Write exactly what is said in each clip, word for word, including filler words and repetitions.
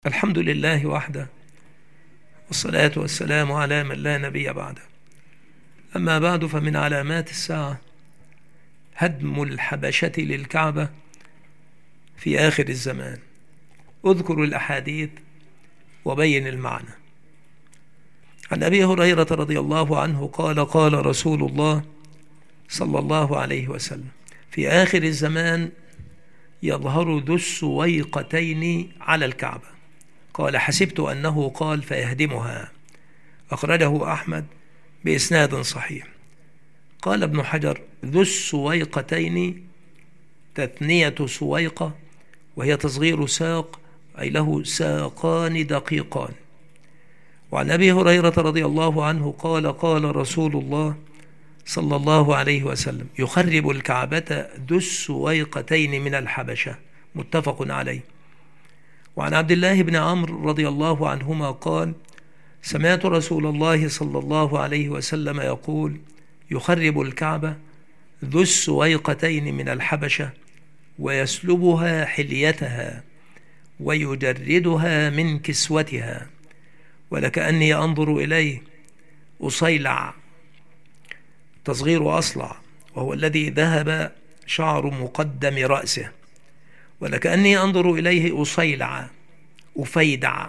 الحمد لله وحده، والصلاة والسلام على من لا نبي بعده. أما بعد، فمن علامات الساعة هدم الحبشة للكعبة في آخر الزمان. أذكر الأحاديث وبين المعنى. عن أبي هريرة رضي الله عنه قال: قال رسول الله صلى الله عليه وسلم: في آخر الزمان يظهر ذو السويقتين على الكعبة. قال: حسبت أنه قال فيهدمها. أخرجه أحمد بإسناد صحيح. قال ابن حجر: ذو السويقتين تثنية سويقة، وهي تصغير ساق، أي له ساقان دقيقان. وعن أبي هريرة رضي الله عنه قال: قال رسول الله صلى الله عليه وسلم: يخرب الكعبة ذو السويقتين من الحبشة. متفق عليه. وعن عبد الله بن عمرو رضي الله عنهما قال: سمعت رسول الله صلى الله عليه وسلم يقول: يخرب الكعبة ذو السويقتين من الحبشة، ويسلبها حليتها، ويجردها من كسوتها، ولكأني أنظر إليه أصيلع، تصغير أصلع، وهو الذي ذهب شعر مقدم رأسه، ولكأني أنظر إليه أصيلع، أفيدع.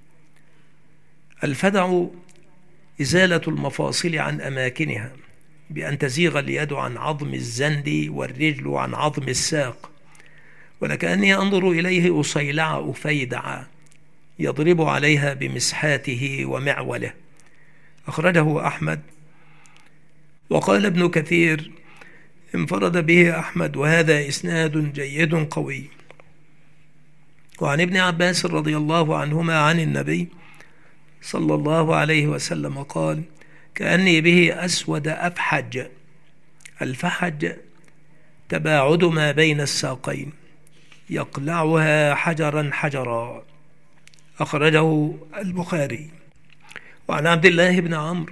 الفدع إزالة المفاصل عن أماكنها، بأن تزيغ اليد عن عظم الزند والرجل عن عظم الساق، ولكأني أنظر إليه أصيلع، أفيدع، يضرب عليها بمسحاته ومعوله. أخرجه أحمد. وقال ابن كثير: انفرد به أحمد، وهذا إسناد جيد قوي. وعن ابن عباس رضي الله عنهما عن النبي صلى الله عليه وسلم قال: كأني به أسود أفحج. الفحج تباعد ما بين الساقين، يقلعها حجرا حجرا. أخرجه البخاري. وعن عبد الله بن عمرو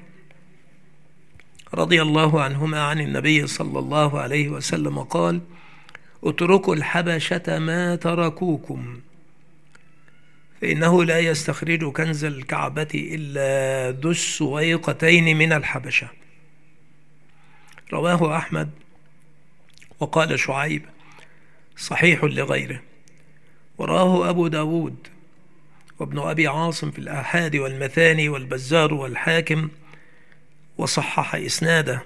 رضي الله عنهما عن النبي صلى الله عليه وسلم قال: اتركوا الحبشة ما تركوكم، فإنه لا يستخرج كنز الكعبة إلا ذو السويقتين من الحبشة. رواه أحمد. وقال شعيب: صحيح لغيره. وراه أبو داود وابن أبي عاصم في الآحاد والمثاني، والبزار والحاكم، وصحح إسناده.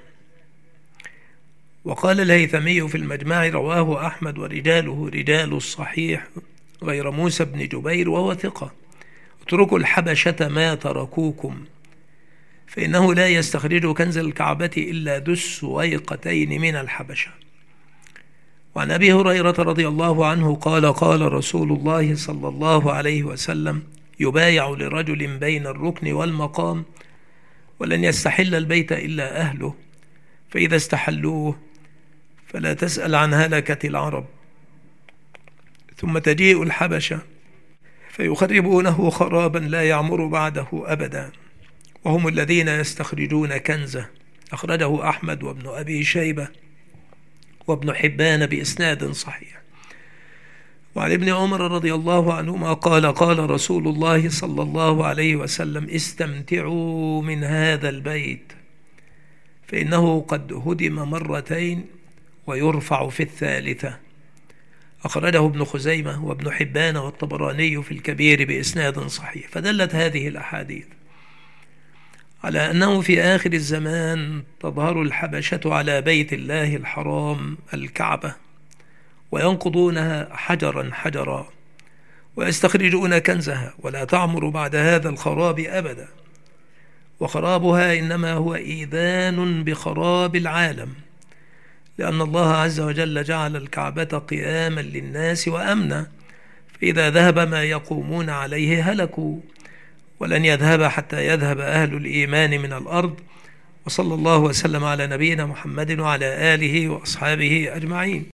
وقال الهيثمي في المجمع: رواه أحمد ورجاله رجال الصحيح غير موسى بن جبير، وهو ثقة. اتركوا الحبشة ما تركوكم، فإنه لا يستخرج كنز الكعبة إلا ذو السويقتين من الحبشة. وعن أبي هريرة رضي الله عنه قال: قال رسول الله صلى الله عليه وسلم: يبايع لرجل بين الركن والمقام، ولن يستحل البيت إلا أهله، فإذا استحلوه فلا تسأل عن هلكة العرب، ثم تجيء الحبشة فيخربونه خرابا لا يعمر بعده أبدا، وهم الذين يستخرجون كنزه. أخرجه أحمد وابن أبي شيبة وابن حبان بإسناد صحيح. وعن ابن عمر رضي الله عنهما قال: قال رسول الله صلى الله عليه وسلم: استمتعوا من هذا البيت، فإنه قد هدم مرتين ويرفع في الثالثة. أخرجه ابن خزيمة وابن حبان والطبراني في الكبير بإسناد صحيح. فدلت هذه الأحاديث على أنه في آخر الزمان تظهر الحبشة على بيت الله الحرام الكعبة، وينقضونها حجرا حجرا، ويستخرجون كنزها، ولا تعمر بعد هذا الخراب أبدا. وخرابها إنما هو إيذان بخراب العالم، لأن الله عز وجل جعل الكعبة قياما للناس وأمنا، فإذا ذهب ما يقومون عليه هلكوا، ولن يذهب حتى يذهب أهل الإيمان من الأرض. وصلى الله وسلم على نبينا محمد وعلى آله وأصحابه أجمعين.